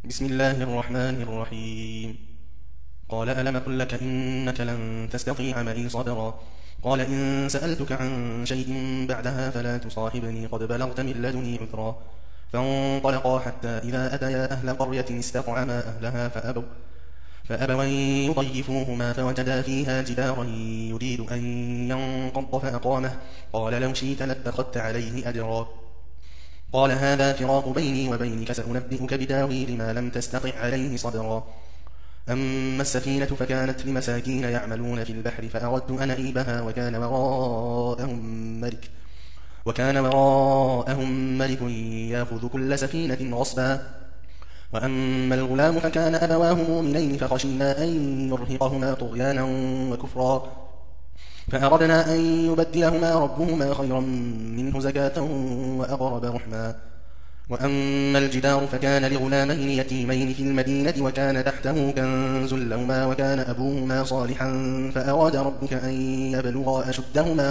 بسم الله الرحمن الرحيم. قال ألم أقل لك إنك لن تستطيع معي صبرا. قال إن سألتك عن شيء بعدها فلا تصاحبني قد بلغت من لدني عذرا. فانطلقا حتى إذا أتيا أهل قرية استطعما أهلها فأبوا أن يضيفوهما فوجدا فيها جدارا يريد أن ينقض فأقامه. قال لو شئت لاتخذت عليه أجرا. قال هذا فراق بيني وبينك سأنبئك بتاويل ما لم تستطع عليه صبرا. أما السفينة فكانت لمساكين يعملون في البحر فأردت أن أعيبها وكان وراءهم ملك يأخذ كل سفينة غصبا. وأما الغلام فكان أبواه مؤمنين فخشينا أن يرهقهما طغيانا وكفرا فأردنا أن يبدلهما ربهما خيرا منه زكاة وأقرب رحما. وأما الجدار فكان لغلامين يتيمين في المدينة وكان تحته كنز لهما وكان أبوهما صالحا فأراد ربك أن يبلغا أشدهما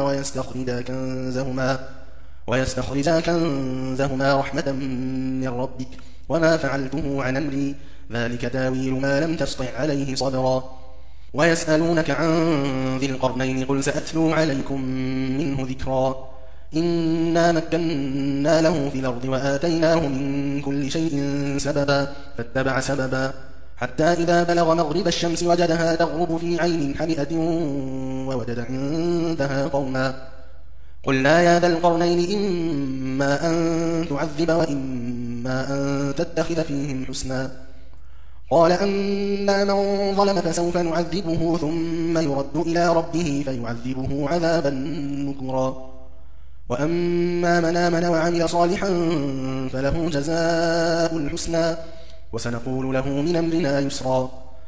ويستخرجا كنزهما رحمة من ربك وما فعلته عن أمري ذلك تاويل ما لم تسطع عليه صبرا. ويسألونك عن ذي القرنين قل سأتلو عليكم منه ذكرا. إنا مكنا له في الأرض وآتيناه من كل شيء سببا فاتبع سببا حتى إذا بلغ مغرب الشمس وجدها تغرب في عين حمئة ووجد عندها قوما. قلنا يا ذا القرنين إما أن تعذب وإما أن تتخذ فيهم حسنا. قال أما من ظلم فسوف نعذبه ثم يرد إلى ربه فيعذبه عذابا نكرا. وأما من آمن وعمل صالحا فله جزاء الحسنى وسنقول له من أمرنا يسرا.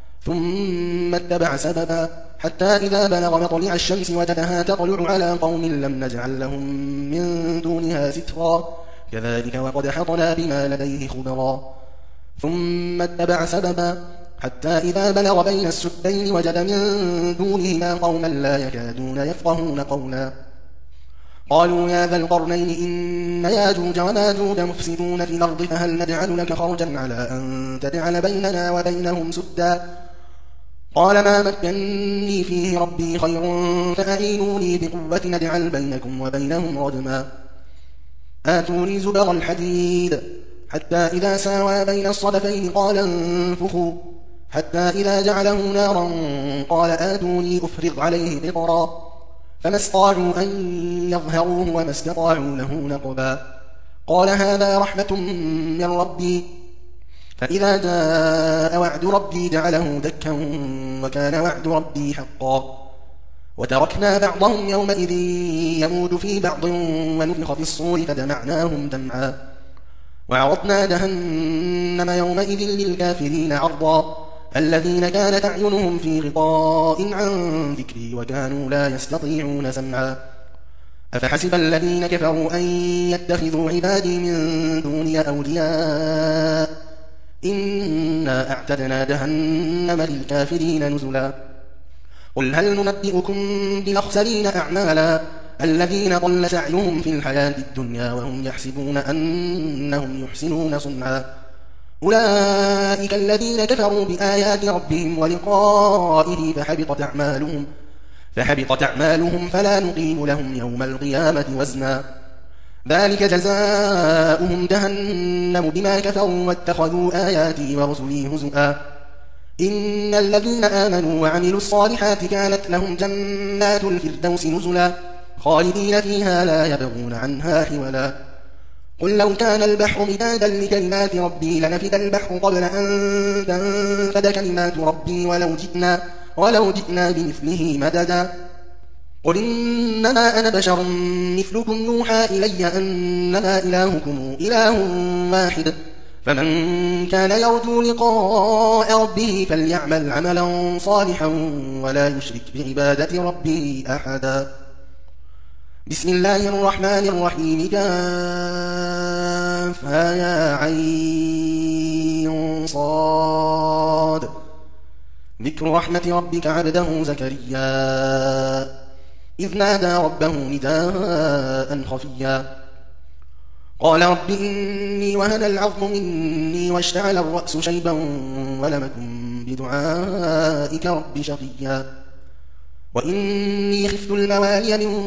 ثم اتبع سببا حتى إذا بلغ مطلع الشمس وجدها تطلع على قوم لم نجعل لهم من دونها سترا كذلك وقد حطنا بما لديه خبرا. ثم اتبع سببا حتى إذا بلغ بين السدين وجد من دونهما قوما لا يكادون يفقهون قولا. قالوا يا ذا القرنين إن ياجوج وماجوج مفسدون في الأرض فهل نجعل لك خرجا على أن تجعل بيننا وبينهم سدا. قال ما مكنني فيه ربي خير فأعينوني بقوة نجعل بينكم وبينهم ردما. آتوني زبر الحديد حتى إذا ساوى بين الصدفين قال انفخوا حتى إذا جعله نارا قال آتوني أفرغ عليه قطرا فما استطاعوا أن يظهروه وما استطاعوا له نقبا. قال هذا رحمة من ربي فإذا جاء وعد ربي جعله دكا وكان وعد ربي حقا. وتركنا بعضهم يومئذ يموج في بعض ونفخ في الصور فجمعناهم جمعا. وعرضنا جهنم يومئذ للكافرين عرضا الذين كانت أعينهم في غطاء عن ذكري وكانوا لا يستطيعون سمعا. أفحسب الذين كفروا أن يتخذوا عبادي من دوني أولياء إنا أعتدنا جهنم للكافرين نزلا. قل هل ننبئكم بالأخسرين أعمالا الذين ضل سعيهم في الحياة الدنيا وهم يحسبون أنهم يحسنون صنعا. أولئك الذين كفروا بآيات ربهم ولقائه فحبطت أعمالهم فلا نقيم لهم يوم القيامة وزنا. ذلك جزاؤهم جهنم بما كفروا واتخذوا آياتي ورسلي هزؤا. إن الذين آمنوا وعملوا الصالحات كانت لهم جنات الفردوس نزلا خالدين فيها لا يبغون عنها حولا. قل لو كان البحر مدادا لكلمات ربي لنفد البحر قبل أن تنفد كلمات ربي ولو جئنا بمثله مددا. قل إنما أنا بشر مثلكم يوحى إلي أنما إلهكم إله واحد فمن كان يرجو لقاء ربه فليعمل عملا صالحا ولا يشرك بعبادة ربه أحدا. بسم الله الرحمن الرحيم كافها يا عين صاد ذكر رحمة ربك عبده زكريا إذ نادى ربه نداء خفيا قال رب إني وهن العظم مني واشتعل الرأس شيبا ولم أكن بدعائك رب شقيا وإني خفت الموالي من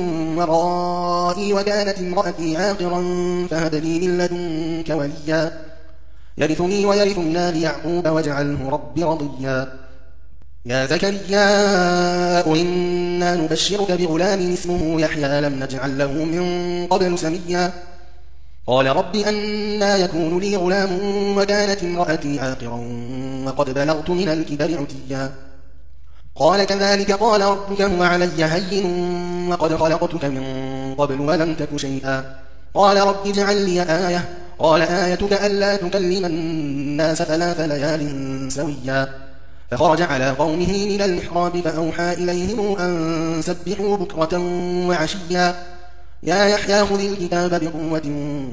ورائي وكانت امرأتي عاقرا فهب لي من لدنك وليا يرثني ويرث من آل يعقوب واجعله رب رضيا يا زكريا إنا نبشرك بغلام اسمه يحيى لم نجعل له من قبل سميا قال رب أنى يكون لي غلام وكانت امرأتي عاقرا وقد بلغت من الكبر عتيا قال كذلك قال ربك هو علي هين وقد خلقتك من قبل ولم تك شيئا قال رب اجعل لي آية قال آيتك ألا تكلم الناس 3 ليال سويا فخرج على قومه من المحراب فأوحى إليهم أن سبحوا بكرة وعشيا يا يحيى خذ الكتاب بقوة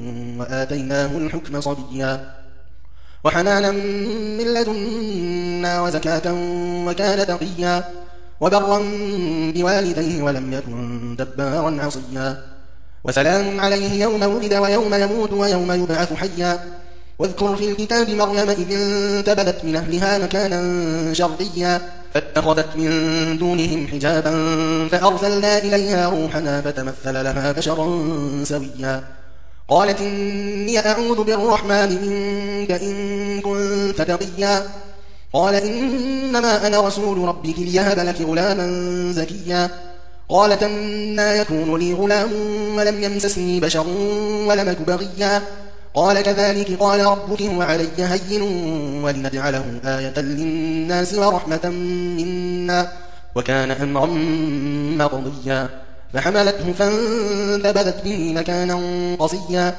وآتيناه الحكم صبيا وحنانا من لدنا وزكاة وكان تقيا وبرا بوالديه ولم يكن جبارا عصيا وسلام عليه يوم ولد ويوم يموت ويوم يبعث حيا واذكر في الكتاب مريم إذ انتبذت من أهلها مكانا شرقيا فاتخذت من دونهم حجابا فأرسلنا إليها روحنا فتمثل لها بشرا سويا قالت إني أعوذ بالرحمن منك إن كنت تقيا قال إنما أنا رسول ربك ليهب لك غلاما زكيا قالت أنى يكون لي غلام ولم يمسسني بشر ولم أك بغيا قال كذلك قال ربك هو علي هين ولنجعله آية للناس ورحمة منا وكان أمرا مقضيا فحملته فانتبذت به مكانا قصيا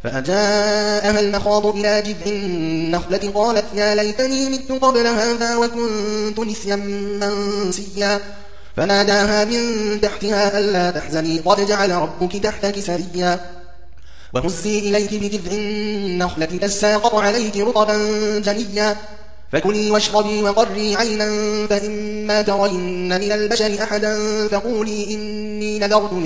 فأجاءها المخاض إلى جذع النخلة قالت يا ليتني مت قبل هذا وكنت نسيا منسيا فناداها من تحتها ألا تحزني قد جعل ربك تحتك سريا وهزي إليك بجذع النخلة تساقط عليك رطبا جنيا فكلي واشربي وقري عينا فإما ترين من البشر أحدا فقولي إني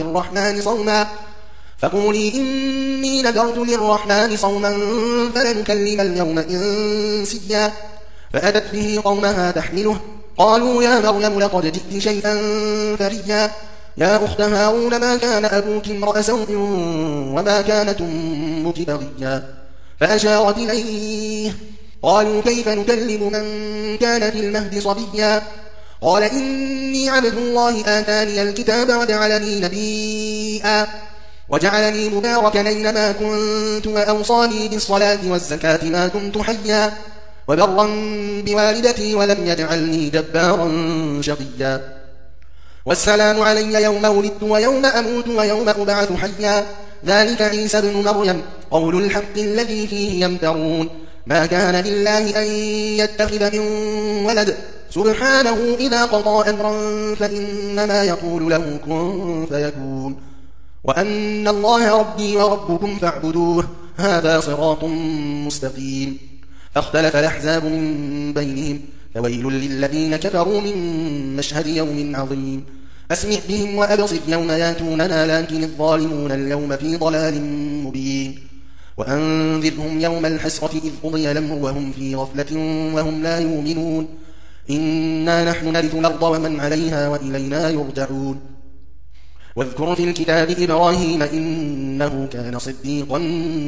نذرت للرحمن صوما فلن نكلم اليوم إنسيا فأتت به قومها تحمله قالوا يا مريم لقد جئت شيئا فريا يا أخت هارون ما كان أبوك امرأ سوء وما كانت أمك بغيا فأشارت إليه قالوا كيف نكلم من كان في المهد صبيا قال إني عبد الله آتاني الكتاب وجعلني مباركا أينما كنت وأوصاني بالصلاة والزكاة ما دمت حيا وبرا بوالدتي ولم يجعلني جبارا شقيا والسلام علي يوم ولدت ويوم أموت ويوم أبعث حيا ذلك عيسى ابن مريم قول الحق الذي فيه يمترون ما كان لله أن يتخذ من ولد سبحانه إذا قضى أمرا فإنما يقول له كن فيكون وأن الله ربي وربكم فاعبدوه هذا صراط مستقيم فاختلف الأحزاب من بينهم فويل للذين كفروا من مشهد يوم عظيم أسمع بهم وأبصر يوم ياتوننا لكن الظالمون اليوم في ضلال مبين وأنذرهم يوم الحسرة إذ قضي الأمر وهم في غفلة وهم لا يؤمنون إنا نحن نرث الأرض ومن عليها وإلينا يرجعون واذكر في الكتاب إبراهيم إنه كان صديقا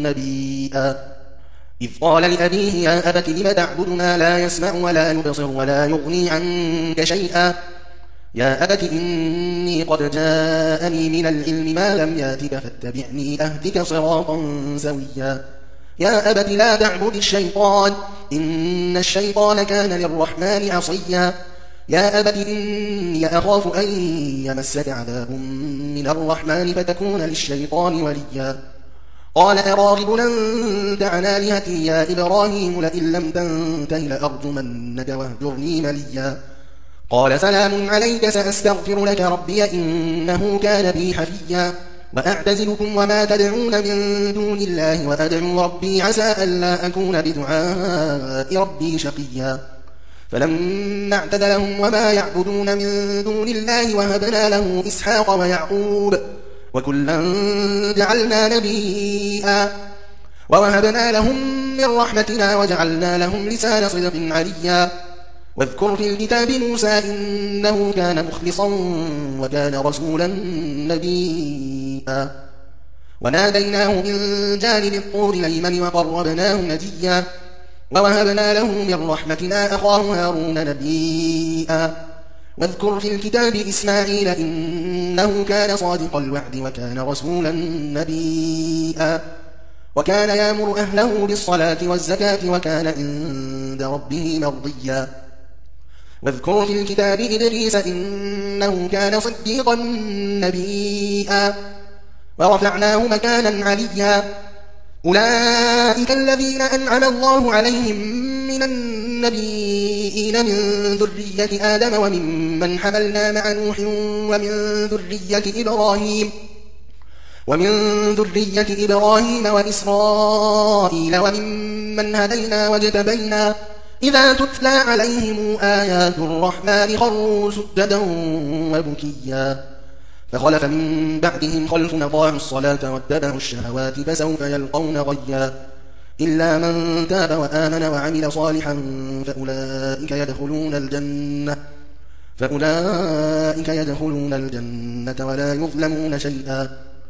نبيا إذ قال لأبيه يا أبت لم تعبد ما لا يسمع ولا يبصر ولا يغني عنك شيئا يا أبت إني قد جاءني من العلم ما لم ياتك فاتبعني أهدك صراطا سويا يا أبت لا تعبد الشيطان إن الشيطان كان للرحمن عصيا يا أبت إني أخاف أن يمسك عذاب من الرحمن فتكون للشيطان وليا قال أراغب أنت عن آلهتي يا إبراهيم لئن لم تنته لأرجمنك واهجرني مليا قال سلام عليك سأستغفر لك ربي إنه كان بي حفيا وأعتزلكم وما تدعون من دون الله وأدعو ربي عسى ألا أكون بدعاء ربي شقيا فلما اعتزلهم وما يعبدون من دون الله وهبنا له إسحاق ويعقوب وكلا جعلنا نبيا ووهبنا لهم من رحمتنا وجعلنا لهم لسان صدق عليا واذكر في الكتاب موسى إنه كان مخلصا وكان رسولا نبيا وناديناه من جانب الطور الأيمن وقربناه نجيا ووهبنا له من رحمتنا أخاه هارون نبيا واذكر في الكتاب إسماعيل إنه كان صادق الوعد وكان رسولا نبيا وكان يأمر أهله بالصلاة والزكاة وكان عند ربه مرضيا واذكر في الكتاب إدريس إنه كان صديقا نبيا ورفعناه مكانا عليا أولئك الذين أنعم الله عليهم من النبيين من ذرية آدم وممن حملنا مع نوح ومن ذرية إبراهيم وإسرائيل وممن هدينا واجتبينا إذا تتلى عليهم آيات الرحمن خروا سجدا وبكيا فخلف من بعدهم خلف أضاعوا الصلاة واتبعوا الشهوات فسوف يلقون غيا إلا من تاب وآمن وعمل صالحا فأولئك يدخلون الجنة ولا يظلمون شيئا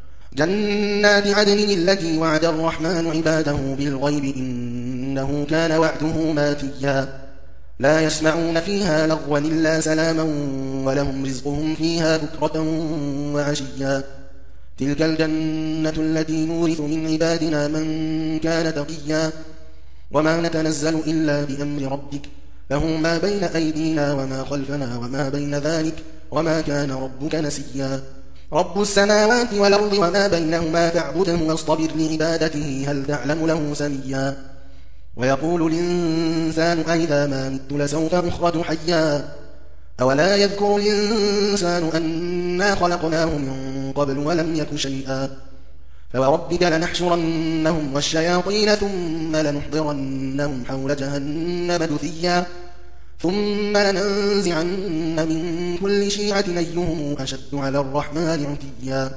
جنات عدن التي وعد الرحمن عباده بالغيب إنه كان وعده ماتيا لا يسمعون فيها لغوا إلا سلاما ولهم رزقهم فيها بكرة وعشيا تلك الجنة التي نورث من عبادنا من كان تقيا وما نتنزل إلا بأمر ربك له ما بين أيدينا وما خلفنا وما بين ذلك وما كان ربك نسيا رب السماوات والأرض وما بينهما فاعبده واصطبر لعبادته هل تعلم له سميا ويقول الإنسان أئذا ما مت لسوف أخرج حيا أولا يذكر الإنسان أنا خلقناه من قبل ولم يك شيئا فوربك لنحشرنهم والشياطين ثم لنحضرنهم حول جهنم جثيا ثم لننزعن من كل شيعة أيهم أشد على الرحمن عتيا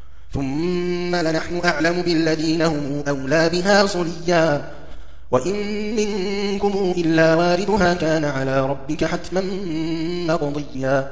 ثم لنحن أعلم بالذين هم أولى بها صليا وإن منكم إلا واردها كان على ربك حتما مقضيا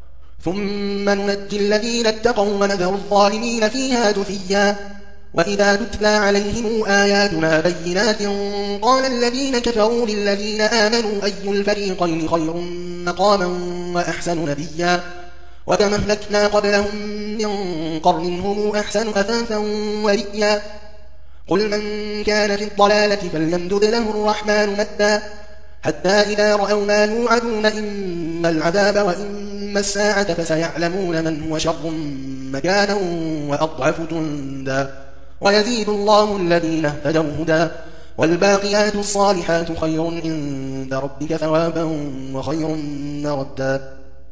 ثم ننجي الذين اتقوا ونذر الظالمين فيها جثيا وإذا تتلى عليهم آياتنا بينات قال الذين كفروا للذين آمنوا أي الفريقين خير مقاما وأحسن نبيا وكما أهلكنا قبلهم من قرن هم أحسن أثاثا ورئيا قل من كان في الضلالة فليمدد له الرحمن مدا حتى إذا رأوا ما يوعدون إما العذاب وإما الساعة فسيعلمون من هو شر مكانا وأضعف جندا ويزيد الله الذين اهتدوا هدى والباقيات الصالحات خير عند ربك ثوابا وخير مردا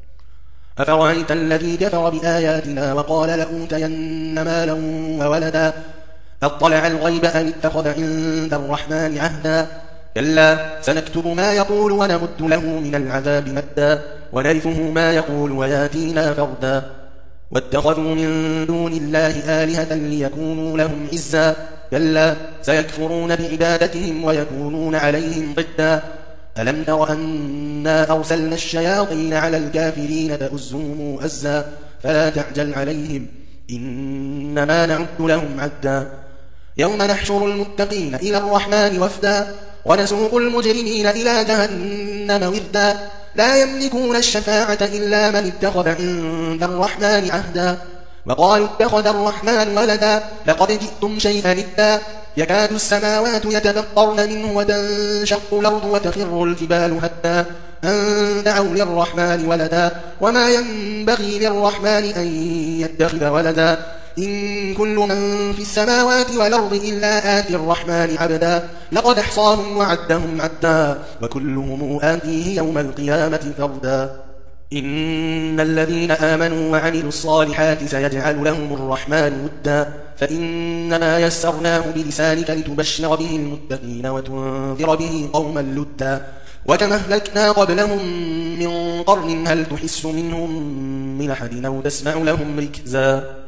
أفرأيت الذي كفر بآياتنا وقال لأوتين مالا وولدا أطلع الغيب أم اتخذ عند الرحمن عهدا كلا سنكتب ما يقول ونمد له من العذاب مدا ونرثه ما يقول وياتينا فردا واتخذوا من دون الله آلهة ليكونوا لهم عزا كلا سيكفرون بعبادتهم ويكونون عليهم ضدا ألم تر أنا أرسلنا الشياطين على الكافرين تؤزهم أزا فلا تعجل عليهم إنما نعد لهم عدا يوم نحشر المتقين إلى الرحمن وفدا ونسوق المجرمين إلى جهنم وردا لا يملكون الشفاعة إلا من اتخذ عند الرحمن عهدا وقالوا اتخذ الرحمن ولدا لقد جئتم شيئا إدا يكاد السماوات يتفطرن منه وتنشق الأرض وتخر الجبال هدا أن دعوا للرحمن ولدا وما ينبغي للرحمن أن يتخذ ولدا إن كل من في السماوات والأرض إلا آتي الرحمن عبدا لقد احصاهم وعدهم عدا وكلهم آتيه يوم القيامة فردا إن الذين آمنوا وعملوا الصالحات سيجعل لهم الرحمن ودا فإنما يسرناه بلسانك لتبشر به المتقين وتنذر به قوما لدا وكما أهلكنا قبلهم من قرن هل تحس منهم من أحد أو تسمع لهم ركزا